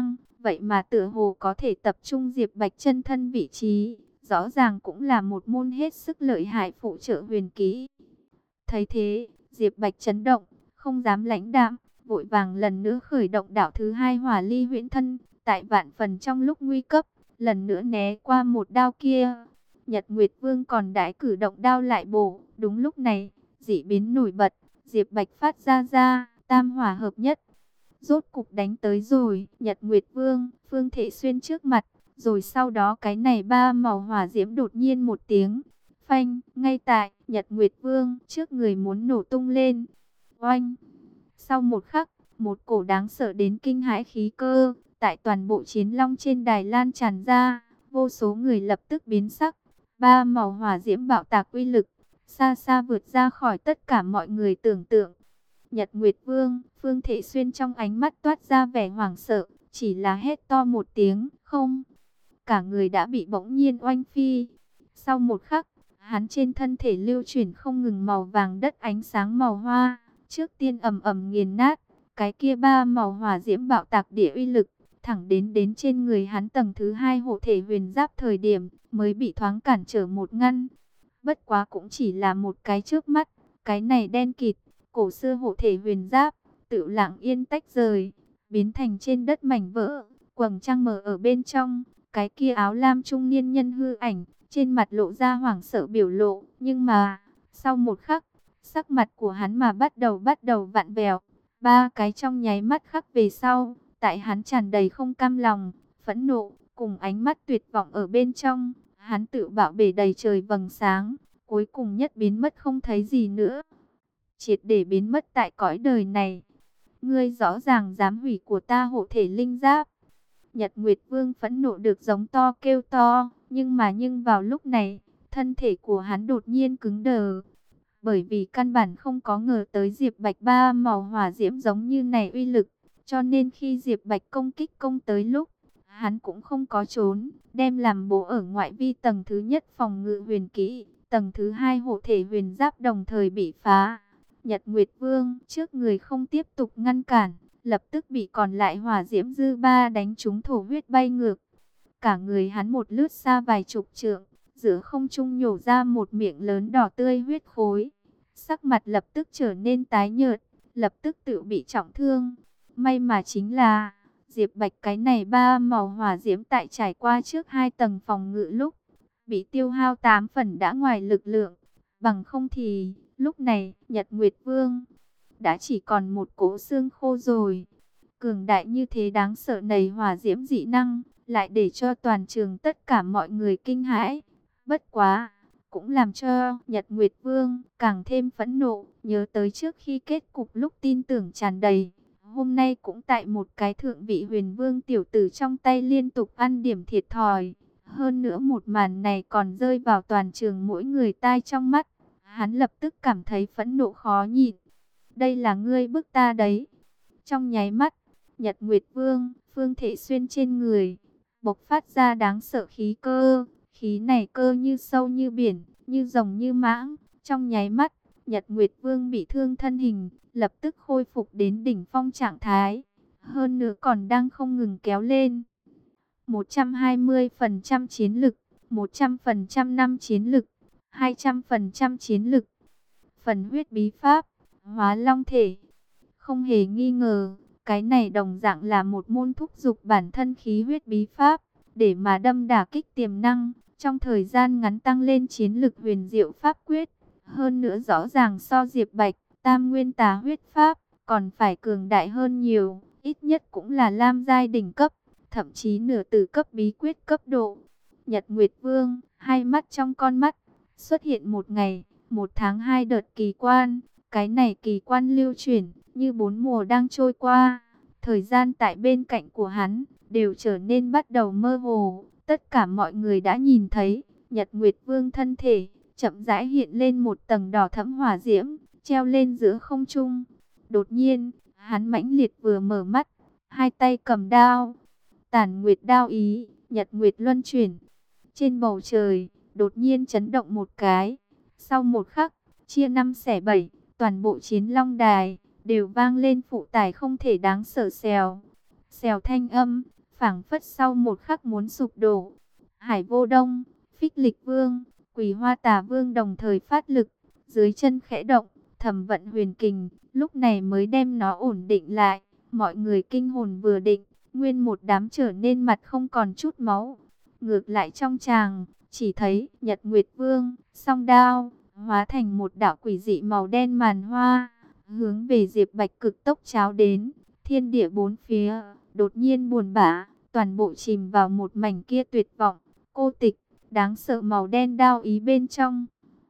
vậy mà tựa hồ có thể tập trung Diệp Bạch chân thân vị trí, rõ ràng cũng là một môn hết sức lợi hại phụ trợ huyền kỹ. Thấy thế, Diệp Bạch chấn động, không dám lãnh đạm, vội vàng lần nữa khởi động đạo thứ hai Hỏa Ly Huyễn Thân, tại vạn phần trong lúc nguy cấp, lần nữa né qua một đao kia. Nhật Nguyệt Vương còn đãi cử động đao lại bổ, đúng lúc này, dị biến nổi bật, Diệp Bạch phát ra tam hỏa hợp nhất. Rốt cục đánh tới rồi, Nhật Nguyệt Vương, Phương Thể Xuyên trước mặt, rồi sau đó cái này ba màu hỏa diễm đột nhiên một tiếng, phanh, ngay tại Nhật Nguyệt Vương trước người muốn nổ tung lên. Oanh! Sau một khắc, một cổ đáng sợ đến kinh hãi khí cơ, tại toàn bộ chiến long trên đài lan tràn ra, vô số người lập tức biến sắc. Ba màu hỏa diễm bạo tạc uy lực, xa xa vượt ra khỏi tất cả mọi người tưởng tượng. Nhật Nguyệt Vương, Phương Thể Xuyên trong ánh mắt toát ra vẻ hoảng sợ, chỉ là hét to một tiếng, không. Cả người đã bị bỗng nhiên oanh phi. Sau một khắc, hắn trên thân thể lưu chuyển không ngừng màu vàng đất ánh sáng màu hoa, trước tiên ầm ầm nghiền nát, cái kia ba màu hỏa diễm bạo tạc địa uy lực, thẳng đến trên người hắn tầng thứ hai hộ thể huyền giáp thời điểm, mới bị thoáng cản trở một ngăn. Bất quá cũng chỉ là một cái trước mắt, cái này đen kịt, cổ xưa hộ thể huyền giáp, tự lặng yên tách rời, biến thành trên đất mảnh vỡ, quầng trăng mờ ở bên trong, cái kia áo lam trung niên nhân hư ảnh, trên mặt lộ ra hoảng sợ biểu lộ, nhưng mà, sau một khắc, sắc mặt của hắn mà bắt đầu vặn vẹo, ba cái trong nháy mắt khắc về sau, tại hắn tràn đầy không cam lòng, phẫn nộ, cùng ánh mắt tuyệt vọng ở bên trong, hắn tự bạo bể đầy trời vầng sáng, cuối cùng nhất biến mất không thấy gì nữa. Triệt để biến mất tại cõi đời này. Ngươi rõ ràng dám hủy của ta hộ thể linh giáp. Nhật Nguyệt Vương phẫn nộ được giống to kêu to, nhưng vào lúc này, thân thể của hắn đột nhiên cứng đờ. Bởi vì căn bản không có ngờ tới Diệp Bạch ba màu hỏa diễm giống như này uy lực, cho nên khi Diệp Bạch công kích công tới lúc, hắn cũng không có trốn, đem làm bố ở ngoại vi tầng thứ nhất phòng ngự huyền kỹ, tầng thứ hai hộ thể huyền giáp đồng thời bị phá. Nhật Nguyệt Vương trước người không tiếp tục ngăn cản, lập tức bị còn lại hỏa diễm dư ba đánh trúng thổ huyết bay ngược. Cả người hắn một lướt xa vài chục trượng, giữa không trung nhổ ra một miệng lớn đỏ tươi huyết khối. Sắc mặt lập tức trở nên tái nhợt, lập tức tự bị trọng thương. May mà chính là Diệp Bạch cái này ba màu hỏa diễm tại trải qua trước hai tầng phòng ngự lúc bị tiêu hao 8 phần đã ngoài lực lượng, bằng không thì lúc này Nhật Nguyệt Vương đã chỉ còn một cỗ xương khô rồi. Cường đại như thế đáng sợ này hỏa diễm dị năng, lại để cho toàn trường tất cả mọi người kinh hãi. Bất quá, cũng làm cho Nhật Nguyệt Vương càng thêm phẫn nộ, nhớ tới trước khi kết cục lúc tin tưởng tràn đầy. Hôm nay cũng tại một cái thượng vị huyền vương tiểu tử trong tay liên tục ăn điểm thiệt thòi. Hơn nữa một màn này còn rơi vào toàn trường mỗi người tai trong mắt. Hắn lập tức cảm thấy phẫn nộ khó nhịn. Đây là ngươi bức ta đấy. Trong nháy mắt, Nhật Nguyệt Vương, Phương Thể Xuyên trên người, bộc phát ra đáng sợ khí cơ. Khí này cơ như sâu như biển, như rồng như mãng. Trong nháy mắt, Nhật Nguyệt Vương bị thương thân hình, lập tức khôi phục đến đỉnh phong trạng thái. Hơn nữa còn đang không ngừng kéo lên. 120% chiến lực, 100% năm chiến lực, 200% chiến lực. Phần huyết bí pháp, hóa long thể. Không hề nghi ngờ, cái này đồng dạng là một môn thúc dục bản thân khí huyết bí pháp, để mà đâm đả kích tiềm năng, trong thời gian ngắn tăng lên chiến lực huyền diệu pháp quyết. Hơn nữa rõ ràng so Diệp Bạch, Tam Nguyên Tà huyết pháp, còn phải cường đại hơn nhiều, ít nhất cũng là lam giai đỉnh cấp, thậm chí nửa tử cấp bí quyết cấp độ. Nhật Nguyệt Vương, hai mắt trong con mắt, xuất hiện một ngày, một tháng hai đợt kỳ quan, cái này kỳ quan lưu chuyển, như bốn mùa đang trôi qua, thời gian tại bên cạnh của hắn, đều trở nên bắt đầu mơ hồ, tất cả mọi người đã nhìn thấy, Nhật Nguyệt Vương thân thể, chậm rãi hiện lên một tầng đỏ thẫm hỏa diễm, treo lên giữa không trung. Đột nhiên, hắn mãnh liệt vừa mở mắt, hai tay cầm đao, Tản Nguyệt đao ý, Nhật Nguyệt luân chuyển. Trên bầu trời, đột nhiên chấn động một cái. Sau một khắc, chia năm xẻ bảy, toàn bộ chiến long đài đều vang lên phụ tải không thể đáng sợ xèo. Xèo thanh âm, phảng phất sau một khắc muốn sụp đổ. Hải Vô Đông, Phích Lịch Vương, Quỳ Hoa Tà Vương đồng thời phát lực, dưới chân khẽ động, thẩm vận huyền kình, lúc này mới đem nó ổn định lại. Mọi người kinh hồn vừa định, nguyên một đám trở nên mặt không còn chút máu. Ngược lại trong tràng, chỉ thấy Nhật Nguyệt Vương, song đao, hóa thành một đạo quỷ dị màu đen màn hoa, hướng về Diệp Bạch cực tốc cháo đến. Thiên địa bốn phía, đột nhiên buồn bã, toàn bộ chìm vào một mảnh kia tuyệt vọng, cô tịch, đáng sợ màu đen đao ý bên trong.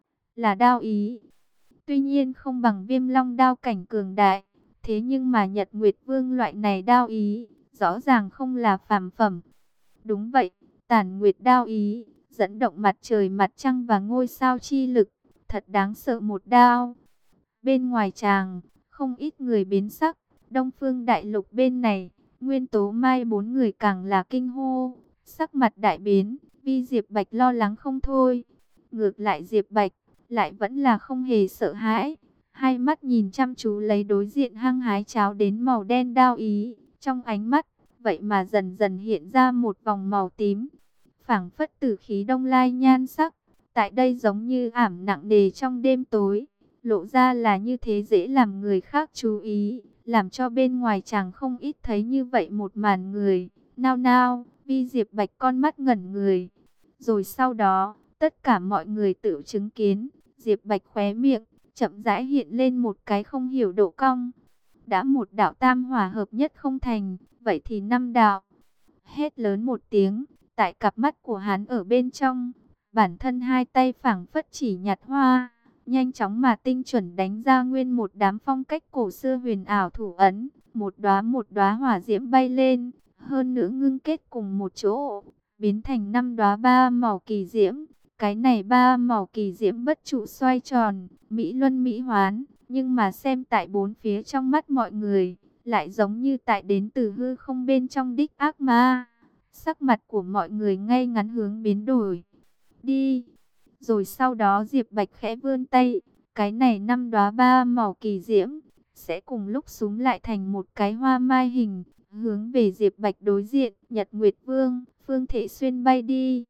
Là đao ý, tuy nhiên không bằng Viêm Long đao cảnh cường đại, thế nhưng mà Nhật Nguyệt Vương loại này đao ý, rõ ràng không là phàm phẩm. Đúng vậy, Tản Nguyệt đao ý, dẫn động mặt trời mặt trăng và ngôi sao chi lực, thật đáng sợ một đao. Bên ngoài tràng, không ít người biến sắc, Đông Phương Đại Lục bên này, Nguyên Tố Mai bốn người càng là kinh hô, sắc mặt đại biến, vì Diệp Bạch lo lắng không thôi. Ngược lại Diệp Bạch, lại vẫn là không hề sợ hãi, hai mắt nhìn chăm chú lấy đối diện hăng hái cháo đến màu đen đao ý, trong ánh mắt, vậy mà dần dần hiện ra một vòng màu tím, phảng phất tử khí đông lai nhan sắc, tại đây giống như ảm nặng nề trong đêm tối, lộ ra là như thế dễ làm người khác chú ý, làm cho bên ngoài chàng không ít thấy như vậy một màn người, nao nao, Vi Diệp Bạch con mắt ngẩn người, rồi sau đó, tất cả mọi người tự chứng kiến, Diệp Bạch khóe miệng, chậm rãi hiện lên một cái không hiểu độ cong. Đã một đạo tam hòa hợp nhất không thành, vậy thì năm đạo. Hét lớn một tiếng, tại cặp mắt của hắn ở bên trong, bản thân hai tay phảng phất chỉ nhặt hoa, nhanh chóng mà tinh chuẩn đánh ra nguyên một đám phong cách cổ xưa huyền ảo thủ ấn, một đóa hỏa diễm bay lên, hơn nữa ngưng kết cùng một chỗ, biến thành năm đóa ba màu kỳ diễm. Cái này ba màu kỳ diễm bất trụ xoay tròn, mỹ luân mỹ hoán, nhưng mà xem tại bốn phía trong mắt mọi người, lại giống như tại đến từ hư không bên trong đích ác ma. Sắc mặt của mọi người ngay ngắn hướng biến đổi. Đi! Rồi sau đó Diệp Bạch khẽ vươn tay, cái này năm đóa ba màu kỳ diễm, sẽ cùng lúc súm lại thành một cái hoa mai hình, hướng về Diệp Bạch đối diện, Nhật Nguyệt Vương, Phương Thể Xuyên bay đi.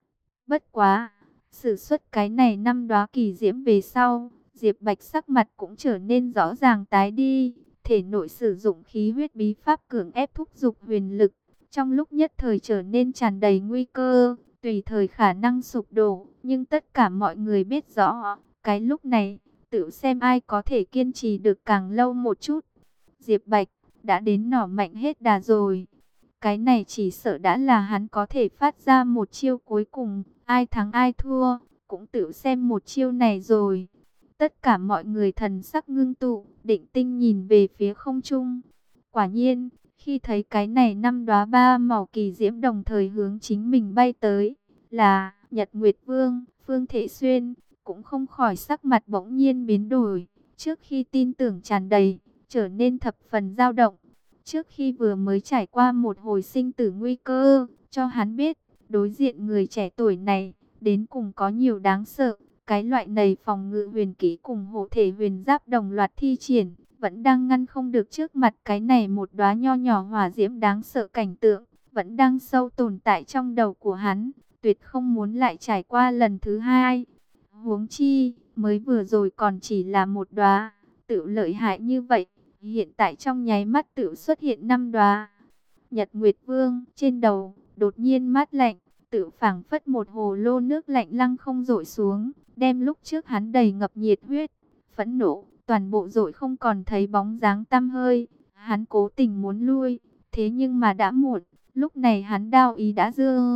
Bất quá, sử xuất cái này năm đóa kỳ diễm về sau, Diệp Bạch sắc mặt cũng trở nên rõ ràng tái đi, thể nội sử dụng khí huyết bí pháp cường ép thúc dục huyền lực, trong lúc nhất thời trở nên tràn đầy nguy cơ, tùy thời khả năng sụp đổ, nhưng tất cả mọi người biết rõ, cái lúc này, tự xem ai có thể kiên trì được càng lâu một chút. Diệp Bạch đã đến nỏ mạnh hết đà rồi. Cái này chỉ sợ đã là hắn có thể phát ra một chiêu cuối cùng, ai thắng ai thua, cũng tự xem một chiêu này rồi. Tất cả mọi người thần sắc ngưng tụ, định tinh nhìn về phía không trung. Quả nhiên, khi thấy cái này năm đóa ba màu kỳ diễm đồng thời hướng chính mình bay tới, là Nhật Nguyệt Vương, Phương Thể Xuyên, cũng không khỏi sắc mặt bỗng nhiên biến đổi, trước khi tin tưởng tràn đầy, trở nên thập phần dao động. Trước khi vừa mới trải qua một hồi sinh tử nguy cơ, cho hắn biết, đối diện người trẻ tuổi này, đến cùng có nhiều đáng sợ. Cái loại này phòng ngự huyền kỹ cùng hộ thể huyền giáp đồng loạt thi triển, vẫn đang ngăn không được trước mặt cái này một đóa nho nhỏ hỏa diễm đáng sợ cảnh tượng, vẫn đang sâu tồn tại trong đầu của hắn, tuyệt không muốn lại trải qua lần thứ hai. Huống chi, mới vừa rồi còn chỉ là một đóa, tự lợi hại như vậy. Hiện tại trong nháy mắt tự xuất hiện năm đóa. Nhật Nguyệt Vương trên đầu đột nhiên mát lạnh, tự phảng phất một hồ lô nước lạnh lăng không dội xuống, đem lúc trước hắn đầy ngập nhiệt huyết, phẫn nộ, toàn bộ dội không còn thấy bóng dáng tăm hơi. Hắn cố tình muốn lui, thế nhưng mà đã muộn, lúc này hắn đao ý đã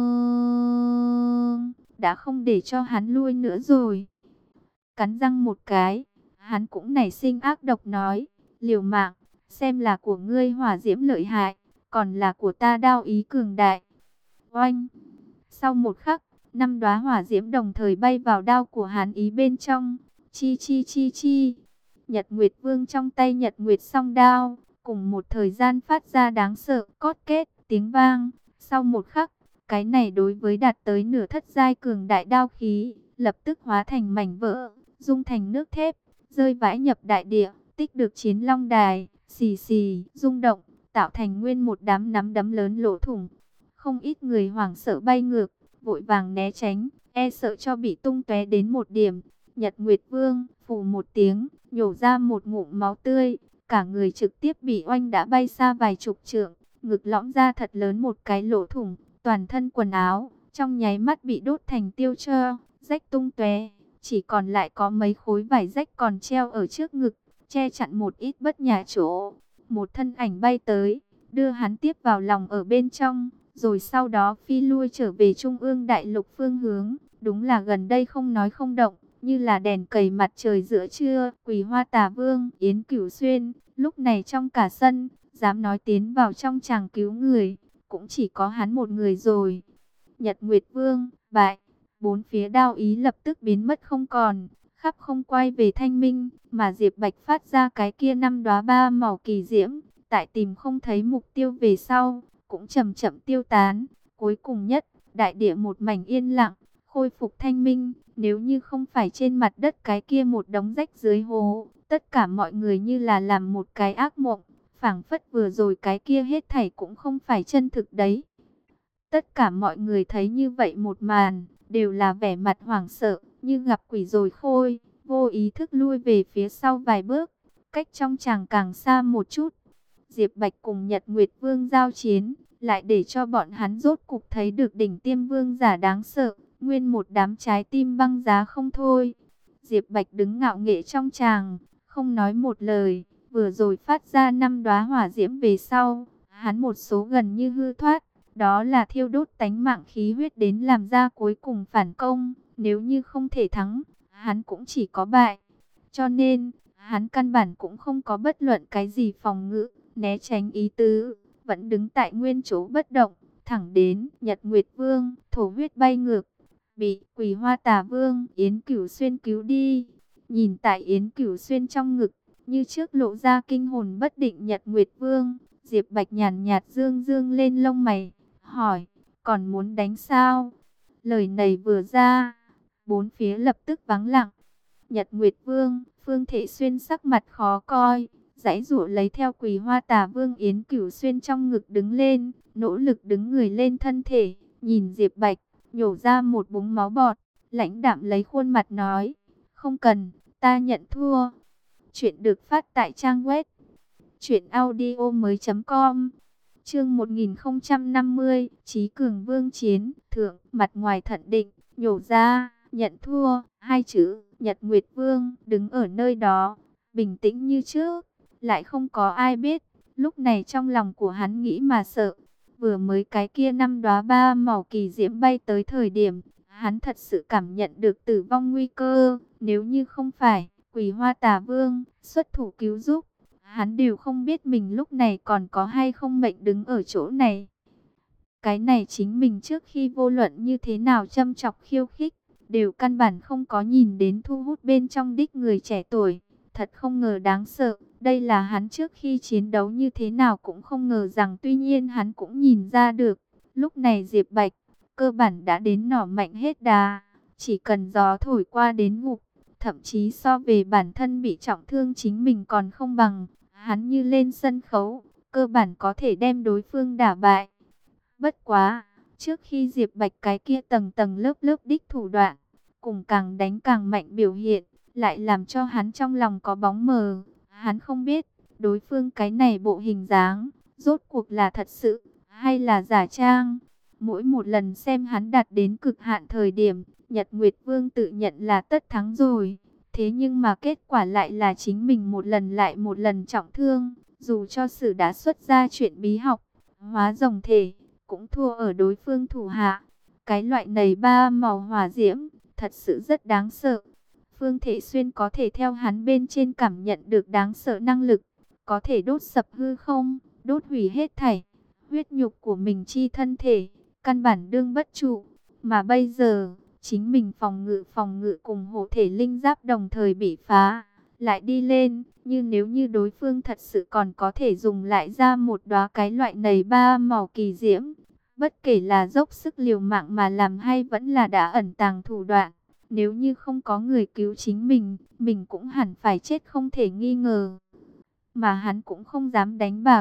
dương, đã không để cho hắn lui nữa rồi. Cắn răng một cái, hắn cũng nảy sinh ác độc nói, liều mạng, xem là của ngươi hỏa diễm lợi hại, còn là của ta đao ý cường đại. Oanh! Sau một khắc, năm đóa hỏa diễm đồng thời bay vào đao của hắn ý bên trong. Chi chi chi chi! Nhật Nguyệt Vương trong tay Nhật Nguyệt song đao, cùng một thời gian phát ra đáng sợ cót kết tiếng vang. Sau một khắc, cái này đối với đạt tới nửa thất giai cường đại đao khí, lập tức hóa thành mảnh vỡ, dung thành nước thép, rơi vãi nhập đại địa. Tích được chiến long đài, xì xì, rung động, tạo thành nguyên một đám nắm đấm lớn lỗ thủng. Không ít người hoảng sợ bay ngược, vội vàng né tránh, e sợ cho bị tung tóe đến một điểm. Nhật Nguyệt Vương phù một tiếng, nhổ ra một ngụm máu tươi, cả người trực tiếp bị oanh đã bay xa vài chục trượng, ngực lõm ra thật lớn một cái lỗ thủng, toàn thân quần áo trong nháy mắt bị đốt thành tiêu tro, rách tung tóe, chỉ còn lại có mấy khối vải rách còn treo ở trước ngực, che chặn một ít bất nhã chỗ. Một thân ảnh bay tới, đưa hắn tiếp vào lòng ở bên trong, rồi sau đó phi lui trở về trung ương đại lục phương hướng. Đúng là gần đây không nói không động, như là đèn cầy mặt trời giữa trưa. Quỳ Hoa Tà Vương Yến Cửu Xuyên lúc này trong cả sân, dám nói tiến vào trong tràng cứu người, cũng chỉ có hắn một người rồi. Nhật Nguyệt Vương bại, bốn phía đao ý lập tức biến mất không còn, khắp không quay về thanh minh, mà Diệp Bạch phát ra cái kia 5 đóa ba màu kỳ diễm, tại tìm không thấy mục tiêu về sau, cũng chậm chậm tiêu tán. Cuối cùng nhất, đại địa một mảnh yên lặng, khôi phục thanh minh. Nếu như không phải trên mặt đất cái kia một đống rách dưới hố, tất cả mọi người như là làm một cái ác mộng, phảng phất vừa rồi cái kia hết thảy cũng không phải chân thực đấy. Tất cả mọi người thấy như vậy một màn, đều là vẻ mặt hoảng sợ, như gặp quỷ rồi khôi, vô ý thức lui về phía sau vài bước, cách trong tràng càng xa một chút. Diệp Bạch cùng Nhật Nguyệt Vương giao chiến, lại để cho bọn hắn rốt cục thấy được đỉnh tiêm vương giả đáng sợ, nguyên một đám trái tim băng giá không thôi. Diệp Bạch đứng ngạo nghễ trong tràng, không nói một lời, vừa rồi phát ra 5 đóa hỏa diễm về sau, hắn một số gần như hư thoát, đó là thiêu đốt tánh mạng khí huyết đến làm ra cuối cùng phản công, nếu như không thể thắng, hắn cũng chỉ có bại. Cho nên, hắn căn bản cũng không có bất luận cái gì phòng ngự, né tránh ý tứ, vẫn đứng tại nguyên chỗ bất động, thẳng đến Nhật Nguyệt Vương, thổ huyết bay ngược, bị Quỳ Hoa Tà Vương Yến Cửu Xuyên cứu đi. Nhìn tại Yến Cửu Xuyên trong ngực, như trước lộ ra kinh hồn bất định Nhật Nguyệt Vương, Diệp Bạch nhàn nhạt dương dương lên lông mày, hỏi, còn muốn đánh sao? Lời này vừa ra, bốn phía lập tức vắng lặng. Nhật Nguyệt Vương, Phương Thể Xuyên sắc mặt khó coi, giãy giụa lấy theo Quỳ Hoa Tà Vương Yến Cửu Xuyên trong ngực đứng lên, nỗ lực đứng người lên thân thể, nhìn Diệp Bạch, nhổ ra một búng máu bọt, lãnh đạm lấy khuôn mặt nói, không cần, ta nhận thua. Chuyện được phát tại trang web truyệnaudiomoi.com. Chương 1050, Chí Cường Vương chiến, thượng, mặt ngoài thận định, nhổ ra, nhận thua, hai chữ. Nhật Nguyệt Vương đứng ở nơi đó, bình tĩnh như trước, lại không có ai biết, lúc này trong lòng của hắn nghĩ mà sợ. Vừa mới cái kia 5 đóa ba màu kỳ diễm bay tới thời điểm, hắn thật sự cảm nhận được tử vong nguy cơ, nếu như không phải Quỳ Hoa Tà Vương xuất thủ cứu giúp, hắn đều không biết mình lúc này còn có hay không mệnh đứng ở chỗ này. Cái này chính mình trước khi vô luận như thế nào châm chọc khiêu khích, đều căn bản không có nhìn đến thu hút bên trong đích người trẻ tuổi. Thật không ngờ đáng sợ, đây là hắn trước khi chiến đấu như thế nào cũng không ngờ rằng, tuy nhiên hắn cũng nhìn ra được. Lúc này Diệp Bạch, cơ bản đã đến nỏ mạnh hết đà, chỉ cần gió thổi qua đến ngục, thậm chí so về bản thân bị trọng thương chính mình còn không bằng. Hắn như lên sân khấu, cơ bản có thể đem đối phương đả bại. Bất quá, trước khi Diệp Bạch cái kia tầng tầng lớp lớp đích thủ đoạn, cùng càng đánh càng mạnh biểu hiện, lại làm cho hắn trong lòng có bóng mờ. Hắn không biết, đối phương cái này bộ hình dáng, rốt cuộc là thật sự, hay là giả trang. Mỗi một lần xem hắn đạt đến cực hạn thời điểm, Nhật Nguyệt Vương tự nhận là tất thắng rồi. Thế nhưng mà kết quả lại là chính mình một lần lại một lần trọng thương. Dù cho sử đã xuất ra chuyện bí học, hóa rồng thể, cũng thua ở đối phương thủ hạ. Cái loại này ba màu hỏa diễm, thật sự rất đáng sợ. Phương Thể Xuyên có thể theo hắn bên trên cảm nhận được đáng sợ năng lực, có thể đốt sập hư không, đốt hủy hết thảy, huyết nhục của mình chi thân thể, căn bản đương bất trụ. Mà bây giờ, chính mình phòng ngự cùng hộ thể linh giáp đồng thời bị phá, lại đi lên, như nếu như đối phương thật sự còn có thể dùng lại ra một đóa cái loại này ba màu kỳ diễm, bất kể là dốc sức liều mạng mà làm hay vẫn là đã ẩn tàng thủ đoạn, nếu như không có người cứu chính mình cũng hẳn phải chết không thể nghi ngờ. Mà hắn cũng không dám đánh bạc,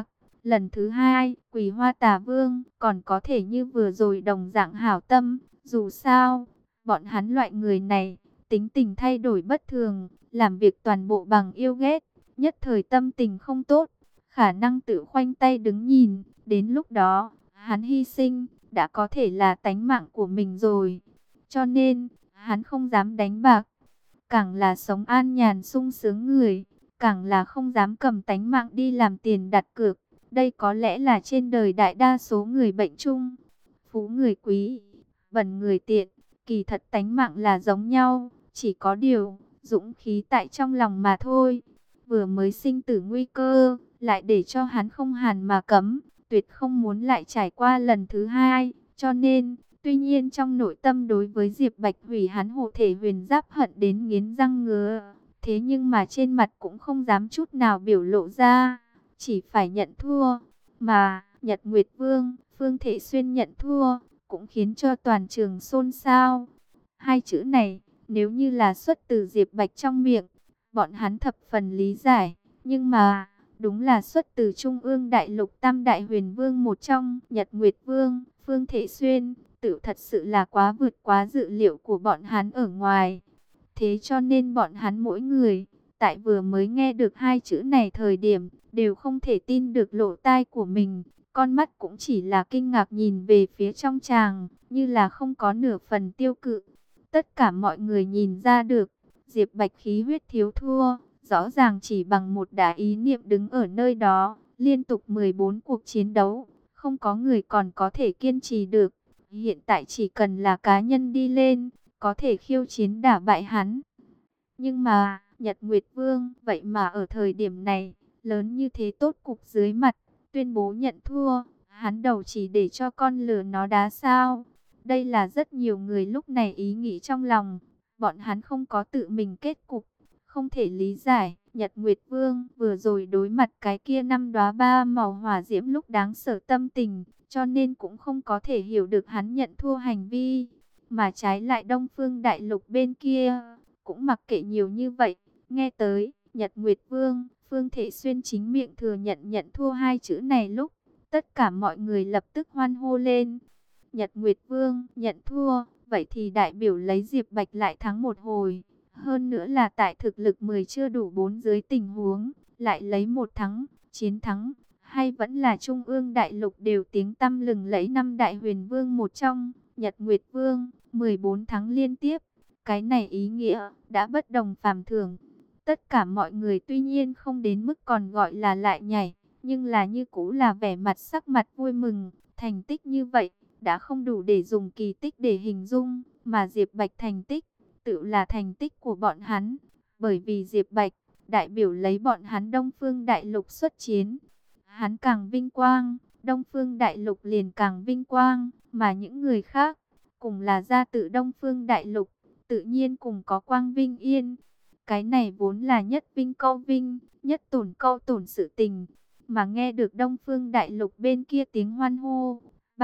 Lần thứ hai, Quỳ Hoa Tà Vương còn có thể như vừa rồi đồng dạng hảo tâm. Dù sao, bọn hắn loại người này, tính tình thay đổi bất thường, làm việc toàn bộ bằng yêu ghét, nhất thời tâm tình không tốt, khả năng tự khoanh tay đứng nhìn, đến lúc đó, hắn hy sinh, đã có thể là tánh mạng của mình rồi. Cho nên, hắn không dám đánh bạc, càng là sống an nhàn sung sướng người, càng là không dám cầm tánh mạng đi làm tiền đặt cược. Đây có lẽ là trên đời đại đa số người bệnh chung, phú người quý, bần người tiện, kỳ thật tánh mạng là giống nhau, chỉ có điều, dũng khí tại trong lòng mà thôi. Vừa mới sinh tử nguy cơ, lại để cho hắn không hàn mà cấm, tuyệt không muốn lại trải qua lần thứ hai, cho nên, tuy nhiên trong nội tâm đối với Diệp Bạch hủy hắn hộ thể huyền giáp hận đến nghiến răng ngứa, thế nhưng mà trên mặt cũng không dám chút nào biểu lộ ra, chỉ phải nhận thua. Mà Nhật Nguyệt Vương, Phương Thể Xuyên nhận thua, cũng khiến cho toàn trường xôn xao. Hai chữ này, nếu như là xuất từ Diệp Bạch trong miệng, bọn hắn thập phần lý giải, nhưng mà đúng là xuất từ Trung ương Đại Lục Tam Đại Huyền Vương một trong, Nhật Nguyệt Vương, Phương Thể Xuyên, tự thật sự là quá vượt quá dự liệu của bọn hắn ở ngoài. Thế cho nên bọn hắn mỗi người, tại vừa mới nghe được hai chữ này thời điểm, đều không thể tin được lỗ tai của mình. Con mắt cũng chỉ là kinh ngạc nhìn về phía trong tràng, như là không có nửa phần tiêu cự. Tất cả mọi người nhìn ra được, Diệp Bạch khí huyết thiếu thua, rõ ràng chỉ bằng một đả ý niệm đứng ở nơi đó, liên tục 14 cuộc chiến đấu, không có người còn có thể kiên trì được. Hiện tại chỉ cần là cá nhân đi lên, có thể khiêu chiến đả bại hắn. Nhưng mà, Nhật Nguyệt Vương, vậy mà ở thời điểm này, lớn như thế tốt cục dưới mặt, tuyên bố nhận thua, hắn đầu chỉ để cho con lừa nó đá sao. Đây là rất nhiều người lúc này ý nghĩ trong lòng, bọn hắn không có tự mình kết cục, không thể lý giải. Nhật Nguyệt Vương vừa rồi đối mặt cái kia năm đóa ba màu hỏa diễm lúc đáng sợ tâm tình, cho nên cũng không có thể hiểu được hắn nhận thua hành vi. Mà trái lại Đông Phương Đại Lục bên kia, cũng mặc kệ nhiều như vậy, nghe tới Nhật Nguyệt Vương, Phương Thể Xuyên chính miệng thừa nhận thua hai chữ này lúc, tất cả mọi người lập tức hoan hô lên. Nhật Nguyệt Vương nhận thua, vậy thì đại biểu lấy Diệp Bạch lại thắng một hồi. Hơn nữa là tại thực lực 10 chưa đủ 4 dưới tình huống, lại lấy một thắng, chiến thắng, hay vẫn là Trung ương Đại Lục đều tiếng tăm lừng lẫy năm Đại Huyền Vương một trong, Nhật Nguyệt Vương, 14 thắng liên tiếp. Cái này ý nghĩa đã bất đồng phàm thường. Tất cả mọi người tuy nhiên không đến mức còn gọi là lại nhảy, nhưng là như cũ là vẻ mặt sắc mặt vui mừng. Thành tích như vậy đã không đủ để dùng kỳ tích để hình dung, mà Diệp Bạch thành tích tự là thành tích của bọn hắn, bởi vì Diệp Bạch đại biểu lấy bọn hắn Đông Phương Đại Lục xuất chiến. Hắn càng vinh quang, Đông Phương Đại Lục liền càng vinh quang, mà những người khác cùng là gia tự Đông Phương Đại Lục, tự nhiên cùng có quang vinh yên. Cái này vốn là nhất vinh câu vinh, nhất tổn câu tổn sự tình, mà nghe được Đông Phương Đại Lục bên kia tiếng hoan hô,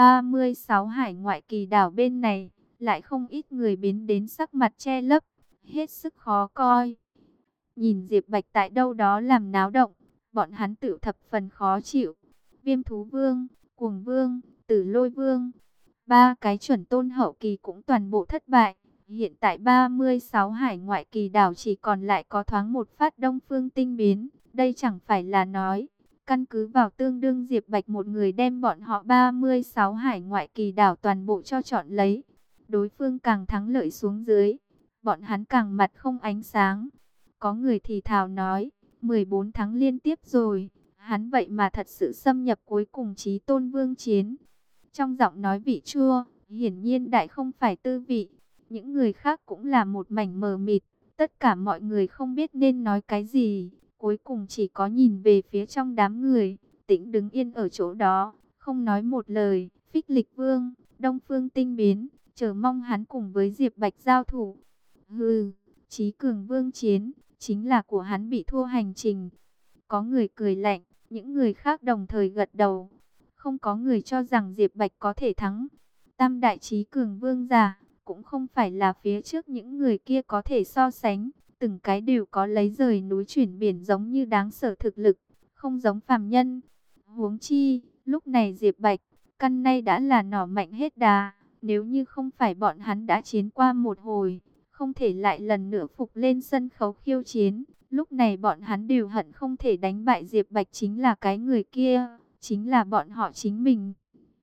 36 hải ngoại kỳ đảo bên này, lại không ít người biến đến sắc mặt che lấp, hết sức khó coi. Nhìn Diệp Bạch tại đâu đó làm náo động, bọn hắn tự thập phần khó chịu. Viêm Thú Vương, Cuồng Vương, Tử Lôi Vương, ba cái chuẩn tôn hậu kỳ cũng toàn bộ thất bại. Hiện tại 36 hải ngoại kỳ đảo chỉ còn lại có thoáng một phát Đông Phương tinh biến. Đây chẳng phải là nói, căn cứ vào tương đương Diệp Bạch một người đem bọn họ 36 hải ngoại kỳ đảo toàn bộ cho chọn lấy. Đối phương càng thắng lợi xuống dưới, bọn hắn càng mặt không ánh sáng. Có người thì thào nói, 14 tháng liên tiếp rồi, hắn vậy mà thật sự xâm nhập cuối cùng Chí Tôn Vương chiến. Trong giọng nói vị chua, hiển nhiên đại không phải tư vị. Những người khác cũng là một mảnh mờ mịt, tất cả mọi người không biết nên nói cái gì. Cuối cùng chỉ có nhìn về phía trong đám người, Tĩnh đứng yên ở chỗ đó, không nói một lời. Phích Lịch Vương, Đông Phương tinh biến, chờ mong hắn cùng với Diệp Bạch giao thủ. Hừ, Chí Cường Vương chiến, chính là của hắn bị thua hành trình. Có người cười lạnh, những người khác đồng thời gật đầu. Không có người cho rằng Diệp Bạch có thể thắng. Tam đại Chí Cường Vương giả, cũng không phải là phía trước những người kia có thể so sánh. Từng cái đều có lấy rời núi chuyển biển giống như đáng sợ thực lực, không giống phàm nhân. Huống chi, lúc này Diệp Bạch, căn nay đã là nỏ mạnh hết đà. Nếu như không phải bọn hắn đã chiến qua một hồi, không thể lại lần nữa phục lên sân khấu khiêu chiến. Lúc này bọn hắn đều hận không thể đánh bại Diệp Bạch, chính là cái người kia, chính là bọn họ chính mình.